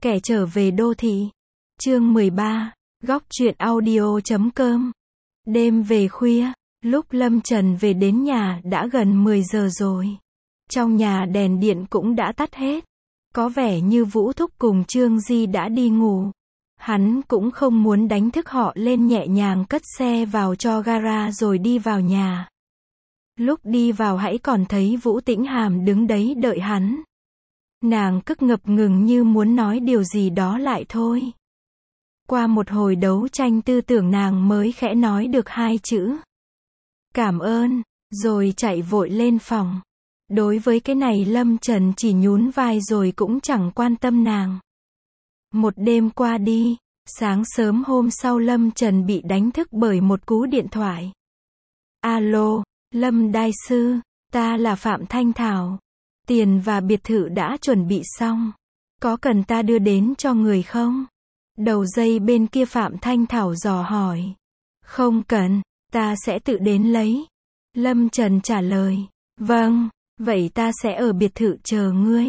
Kẻ trở về đô thị. Chương 13. Góc truyện audio.com. Đêm về khuya, lúc Lâm Trần về đến nhà đã gần 10 giờ rồi. Trong nhà đèn điện cũng đã tắt hết. Có vẻ như Vũ Thúc cùng Trương Di đã đi ngủ. Hắn cũng không muốn đánh thức họ, lên nhẹ nhàng cất xe vào cho gara rồi đi vào nhà. Lúc đi vào hãy còn thấy Vũ Tĩnh Hàm đứng đấy đợi hắn. Nàng cứ ngập ngừng như muốn nói điều gì đó lại thôi. Qua một hồi đấu tranh tư tưởng nàng mới khẽ nói được hai chữ. Cảm ơn, rồi chạy vội lên phòng. Đối với cái này Lâm Trần chỉ nhún vai rồi cũng chẳng quan tâm nàng. Một đêm qua đi, sáng sớm hôm sau Lâm Trần bị đánh thức bởi một cú điện thoại. Alo, Lâm Đại Sư, ta là Phạm Thanh Thảo. Tiền và biệt thự đã chuẩn bị xong. Có cần ta đưa đến cho người không? Đầu dây bên kia Phạm Thanh Thảo dò hỏi. Không cần, ta sẽ tự đến lấy. Lâm Trần trả lời. Vâng, vậy ta sẽ ở biệt thự chờ ngươi.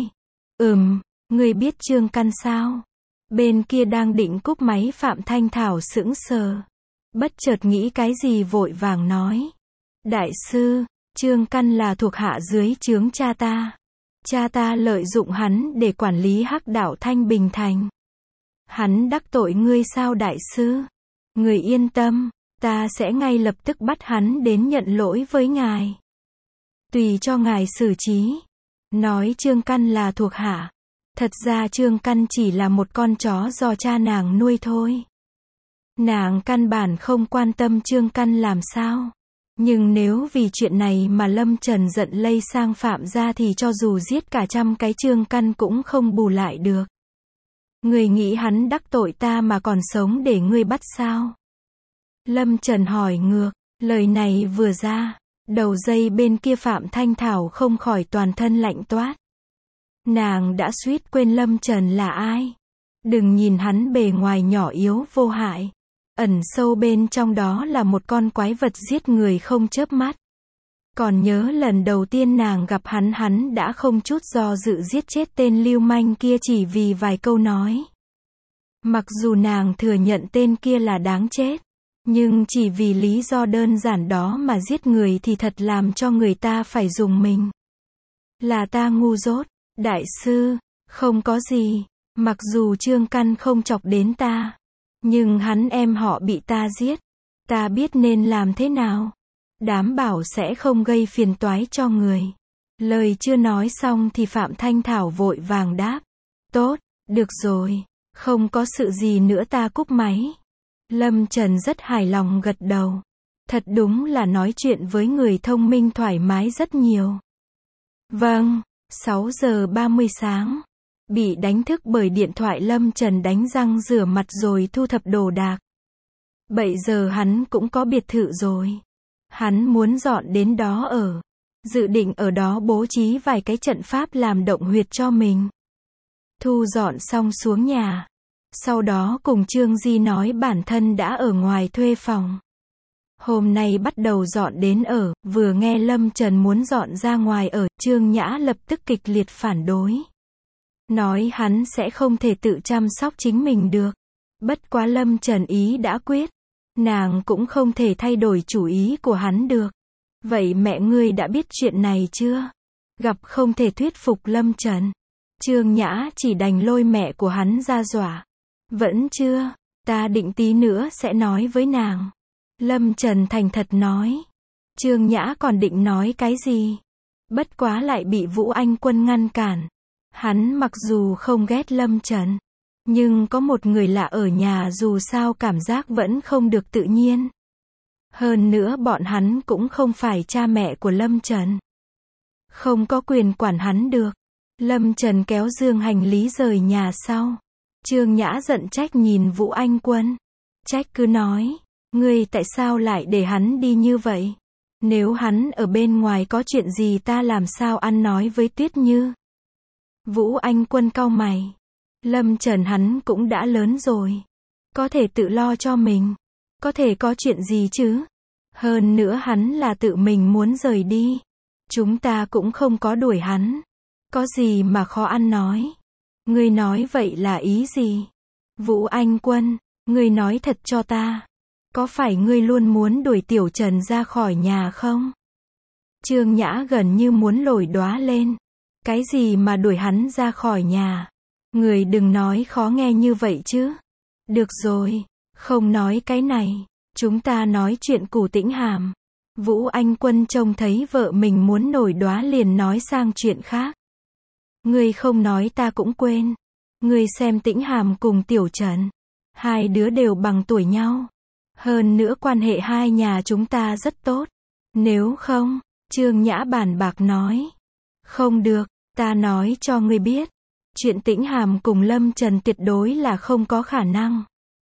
Ngươi biết Trương Căn sao? Bên kia đang định cúp máy Phạm Thanh Thảo sững sờ. Bất chợt nghĩ cái gì vội vàng nói. Đại sư, Trương Căn là thuộc hạ dưới trướng cha ta. Cha ta lợi dụng hắn để quản lý Hắc Đạo Thanh Bình Thành. Hắn đắc tội ngươi sao đại sư? Người yên tâm, ta sẽ ngay lập tức bắt hắn đến nhận lỗi với ngài. Tùy cho ngài xử trí. Nói Trương Căn là thuộc hạ. Thật ra Trương Căn chỉ là một con chó do cha nàng nuôi thôi. Nàng căn bản không quan tâm Trương Căn làm sao. Nhưng nếu vì chuyện này mà Lâm Trần giận lây sang Phạm gia thì cho dù giết cả 100 cái Trương Căn cũng không bù lại được. Ngươi nghĩ hắn đắc tội ta mà còn sống để ngươi bắt sao? Lâm Trần hỏi ngược, lời này vừa ra, đầu dây bên kia Phạm Thanh Thảo không khỏi toàn thân lạnh toát. Nàng đã suýt quên Lâm Trần là ai. Đừng nhìn hắn bề ngoài nhỏ yếu vô hại. Ẩn sâu bên trong đó là một con quái vật giết người không chớp mắt. Còn nhớ lần đầu tiên nàng gặp hắn đã không chút do dự giết chết tên lưu manh kia chỉ vì vài câu nói. Mặc dù nàng thừa nhận tên kia là đáng chết, nhưng chỉ vì lý do đơn giản đó mà giết người thì thật làm cho người ta phải rùng mình. Là ta ngu dốt, đại sư, không có gì, mặc dù Trương Căn không chọc đến ta. Nhưng hắn em họ bị ta giết. Ta biết nên làm thế nào. Đảm bảo sẽ không gây phiền toái cho người. Lời chưa nói xong thì Phạm Thanh Thảo vội vàng đáp. Tốt, được rồi. Không có sự gì nữa ta cúp máy. Lâm Trần rất hài lòng gật đầu. Thật đúng là nói chuyện với người thông minh thoải mái rất nhiều. Vâng, 6 giờ 30 sáng. Bị đánh thức bởi điện thoại Lâm Trần đánh răng rửa mặt rồi thu thập đồ đạc. 7 giờ hắn cũng có biệt thự rồi. Hắn muốn dọn đến đó ở. Dự định ở đó bố trí vài cái trận pháp làm động huyệt cho mình. Thu dọn xong xuống nhà. Sau đó cùng Trương Di nói bản thân đã ở ngoài thuê phòng. Hôm nay bắt đầu dọn đến ở, vừa nghe Lâm Trần muốn dọn ra ngoài ở, Trương Nhã lập tức kịch liệt phản đối. Nói hắn sẽ không thể tự chăm sóc chính mình được. Bất quá Lâm Trần ý đã quyết. Nàng cũng không thể thay đổi chủ ý của hắn được. Vậy mẹ ngươi đã biết chuyện này chưa? Gặp không thể thuyết phục Lâm Trần. Trương Nhã chỉ đành lôi mẹ của hắn ra dọa. Vẫn chưa, ta định tí nữa sẽ nói với nàng. Lâm Trần thành thật nói. Trương Nhã còn định nói cái gì? Bất quá lại bị Vũ Anh Quân ngăn cản. Hắn mặc dù không ghét Lâm Trần, nhưng có một người lạ ở nhà dù sao cảm giác vẫn không được tự nhiên. Hơn nữa bọn hắn cũng không phải cha mẹ của Lâm Trần. Không có quyền quản hắn được. Lâm Trần kéo dương hành lý rời nhà sau. Trương Nhã giận trách nhìn Vũ Anh Quân. Trách cứ nói, ngươi tại sao lại để hắn đi như vậy? Nếu hắn ở bên ngoài có chuyện gì ta làm sao ăn nói với Tuyết Như? Vũ Anh Quân cau mày. Lâm Trần hắn cũng đã lớn rồi. Có thể tự lo cho mình. Có thể có chuyện gì chứ? Hơn nữa hắn là tự mình muốn rời đi. Chúng ta cũng không có đuổi hắn. Có gì mà khó ăn nói. Ngươi nói vậy là ý gì? Vũ Anh Quân, ngươi nói thật cho ta. Có phải ngươi luôn muốn đuổi Tiểu Trần ra khỏi nhà không? Trương Nhã gần như muốn lồi đoá lên. Cái gì mà đuổi hắn ra khỏi nhà? Người đừng nói khó nghe như vậy chứ. Được rồi, không nói cái này. Chúng ta nói chuyện Cù Tĩnh Hàm. Vũ Anh Quân trông thấy vợ mình muốn nổi đoá liền nói sang chuyện khác. Ngươi không nói ta cũng quên. Ngươi xem Tĩnh Hàm cùng Tiểu Trần. Hai đứa đều bằng tuổi nhau. Hơn nữa quan hệ hai nhà chúng ta rất tốt. Nếu không, Trương Nhã bàn bạc nói. Không được, ta nói cho ngươi biết. Chuyện Tĩnh Hàm cùng Lâm Trần tuyệt đối là không có khả năng.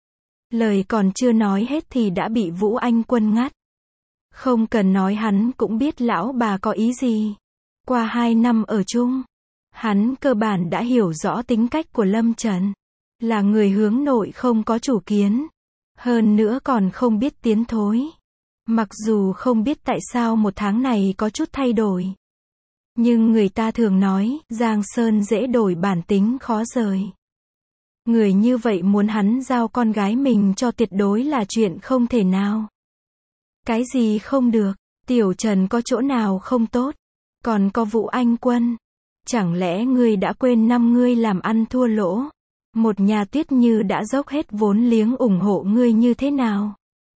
Lời còn chưa nói hết thì đã bị Vũ Anh Quân ngắt. Không cần nói hắn cũng biết lão bà có ý gì. Qua 2 năm ở chung, hắn cơ bản đã hiểu rõ tính cách của Lâm Trần. Là người hướng nội không có chủ kiến. Hơn nữa còn không biết tiến thối. Mặc dù không biết tại sao 1 tháng này có chút thay đổi. Nhưng người ta thường nói, Giang Sơn dễ đổi bản tính khó rời. Người như vậy muốn hắn giao con gái mình cho tuyệt đối là chuyện không thể nào. Cái gì không được? Tiểu Trần có chỗ nào không tốt? Còn có Vũ Anh Quân. Chẳng lẽ ngươi đã quên năm ngươi làm ăn thua lỗ? Một nhà Tuyết Như đã dốc hết vốn liếng ủng hộ ngươi như thế nào?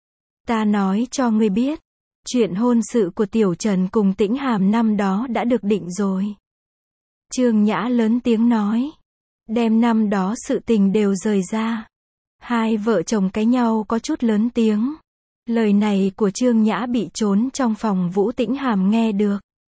Ta nói cho ngươi biết. Chuyện hôn sự của Tiểu Trần cùng Tĩnh Hàm năm đó đã được định rồi. Trương Nhã lớn tiếng nói. Đem năm đó sự tình đều rời ra. Hai vợ chồng cãi nhau có chút lớn tiếng. Lời này của Trương Nhã bị trốn trong phòng Vũ Tĩnh Hàm nghe được.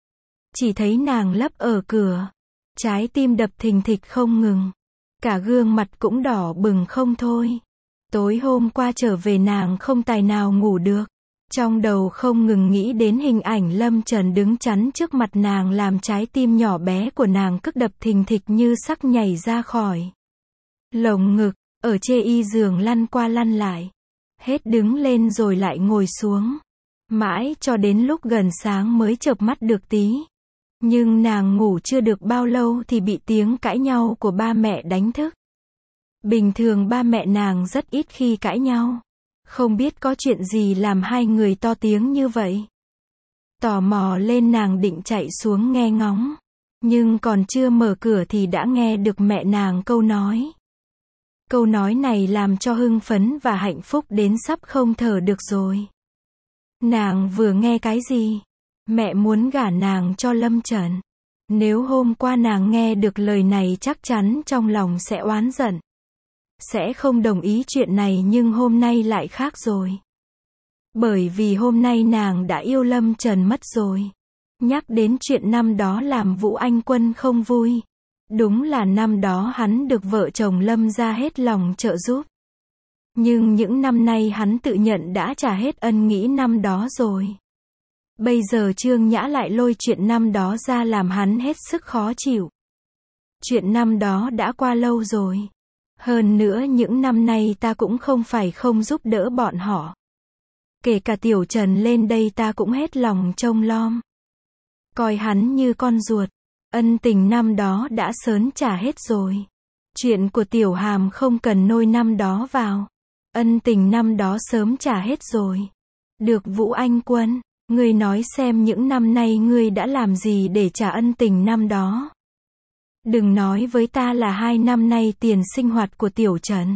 Chỉ thấy nàng lấp ở cửa. Trái tim đập thình thịch không ngừng. Cả gương mặt cũng đỏ bừng không thôi. Tối hôm qua trở về nàng không tài nào ngủ được. Trong đầu không ngừng nghĩ đến hình ảnh Lâm Trần đứng chắn trước mặt nàng làm trái tim nhỏ bé của nàng cứ đập thình thịch như sắp nhảy ra khỏi lồng ngực, ở chê y giường lăn qua lăn lại. Hết đứng lên rồi lại ngồi xuống. Mãi cho đến lúc gần sáng mới chợp mắt được tí. Nhưng nàng ngủ chưa được bao lâu thì bị tiếng cãi nhau của ba mẹ đánh thức. Bình thường ba mẹ nàng rất ít khi cãi nhau. Không biết có chuyện gì làm hai người to tiếng như vậy. Tò mò lên nàng định chạy xuống nghe ngóng. Nhưng còn chưa mở cửa thì đã nghe được mẹ nàng câu nói. Câu nói này làm cho hưng phấn và hạnh phúc đến sắp không thở được rồi. Nàng vừa nghe cái gì? Mẹ muốn gả nàng cho Lâm Trần. Nếu hôm qua nàng nghe được lời này chắc chắn trong lòng sẽ oán giận. Sẽ không đồng ý chuyện này nhưng hôm nay lại khác rồi. Bởi vì hôm nay nàng đã yêu Lâm Trần mất rồi. Nhắc đến chuyện năm đó làm Vũ Anh Quân không vui. Đúng là năm đó hắn được vợ chồng Lâm ra hết lòng trợ giúp. Nhưng những năm nay hắn tự nhận đã trả hết ân nghĩa năm đó rồi. Bây giờ Trương Nhã lại lôi chuyện năm đó ra làm hắn hết sức khó chịu. Chuyện năm đó đã qua lâu rồi. Hơn nữa những năm nay ta cũng không phải không giúp đỡ bọn họ. Kể cả Tiểu Trần lên đây ta cũng hết lòng trông lom. Coi hắn như con ruột. Ân tình năm đó đã sớm trả hết rồi. Chuyện của Tiểu Hàm không cần nôi năm đó vào. Ân tình năm đó sớm trả hết rồi. Được Vũ Anh Quân, ngươi nói xem những năm nay ngươi đã làm gì để trả ân tình năm đó. Đừng nói với ta là 2 năm nay tiền sinh hoạt của Tiểu Trần.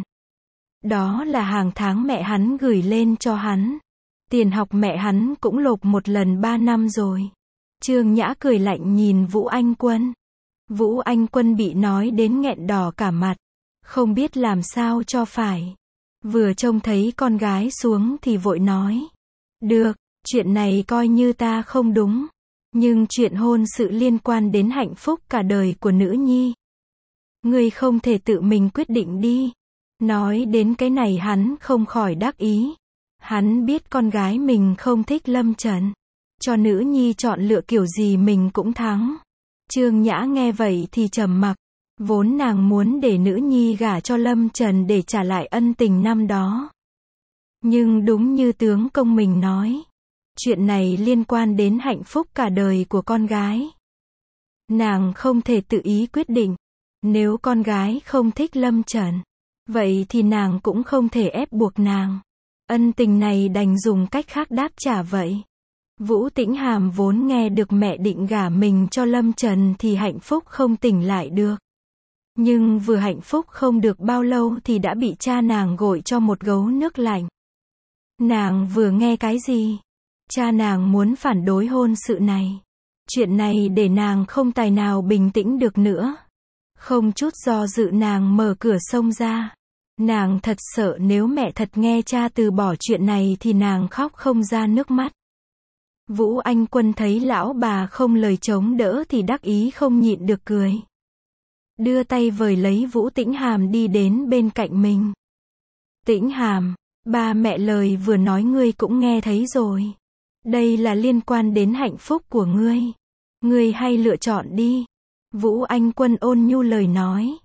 Đó là hàng tháng mẹ hắn gửi lên cho hắn. Tiền học mẹ hắn cũng lộp một lần 3 năm rồi. Trương Nhã cười lạnh nhìn Vũ Anh Quân. Vũ Anh Quân bị nói đến nghẹn đỏ cả mặt. Không biết làm sao cho phải. Vừa trông thấy con gái xuống thì vội nói. Được, chuyện này coi như ta không đúng. Nhưng chuyện hôn sự liên quan đến hạnh phúc cả đời của nữ nhi. Ngươi không thể tự mình quyết định đi. Nói đến cái này hắn không khỏi đắc ý. Hắn biết con gái mình không thích Lâm Trần. Cho nữ nhi chọn lựa kiểu gì mình cũng thắng. Trương Nhã nghe vậy thì trầm mặc. Vốn nàng muốn để nữ nhi gả cho Lâm Trần để trả lại ân tình năm đó. Nhưng đúng như tướng công mình nói. Chuyện này liên quan đến hạnh phúc cả đời của con gái. Nàng không thể tự ý quyết định. Nếu con gái không thích Lâm Trần, vậy thì nàng cũng không thể ép buộc nàng. Ân tình này đành dùng cách khác đáp trả vậy. Vũ Tĩnh Hàm vốn nghe được mẹ định gả mình cho Lâm Trần thì hạnh phúc không tỉnh lại được. Nhưng vừa hạnh phúc không được bao lâu thì đã bị cha nàng gội cho một gấu nước lạnh. Nàng vừa nghe cái gì? Cha nàng muốn phản đối hôn sự này. Chuyện này để nàng không tài nào bình tĩnh được nữa. Không chút do dự nàng mở cửa xông ra. Nàng thật sợ nếu mẹ thật nghe cha từ bỏ chuyện này thì nàng khóc không ra nước mắt. Vũ Anh Quân thấy lão bà không lời chống đỡ thì đắc ý không nhịn được cười. Đưa tay vời lấy Vũ Tĩnh Hàm đi đến bên cạnh mình. Tĩnh Hàm, ba mẹ lời vừa nói ngươi cũng nghe thấy rồi. Đây là liên quan đến hạnh phúc của ngươi. Ngươi hay lựa chọn đi. Vũ Anh Quân ôn nhu lời nói.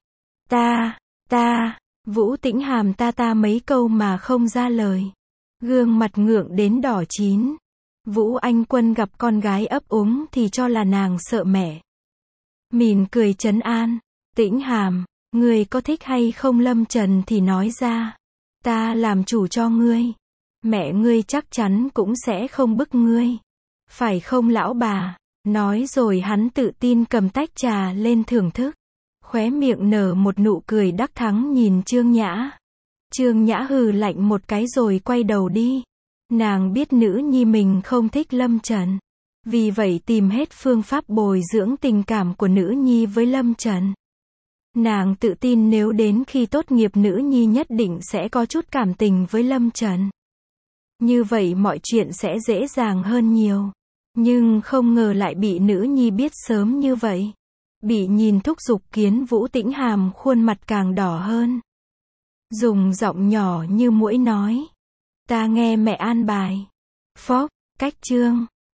Vũ Tĩnh Hàm ta mấy câu mà không ra lời. Gương mặt ngượng đến đỏ chín. Vũ Anh Quân gặp con gái ấp úng thì cho là nàng sợ mẹ. Mỉm cười trấn an. Tĩnh Hàm, ngươi có thích hay không Lâm Trần thì nói ra. Ta làm chủ cho ngươi. Mẹ ngươi chắc chắn cũng sẽ không bức ngươi. Phải không lão bà? Nói rồi hắn tự tin cầm tách trà lên thưởng thức. Khóe miệng nở một nụ cười đắc thắng nhìn Trương Nhã. Trương Nhã hừ lạnh một cái rồi quay đầu đi. Nàng biết nữ nhi mình không thích Lâm Trần. Vì vậy tìm hết phương pháp bồi dưỡng tình cảm của nữ nhi với Lâm Trần. Nàng tự tin nếu đến khi tốt nghiệp nữ nhi nhất định sẽ có chút cảm tình với Lâm Trần. Như vậy mọi chuyện sẽ dễ dàng hơn nhiều. Nhưng không ngờ lại bị nữ nhi biết sớm như vậy. Bị nhìn thúc giục khiến Vũ Tĩnh Hàm khuôn mặt càng đỏ hơn. Dùng giọng nhỏ như muỗi nói. Ta nghe mẹ an bài. Phốc, cách chương.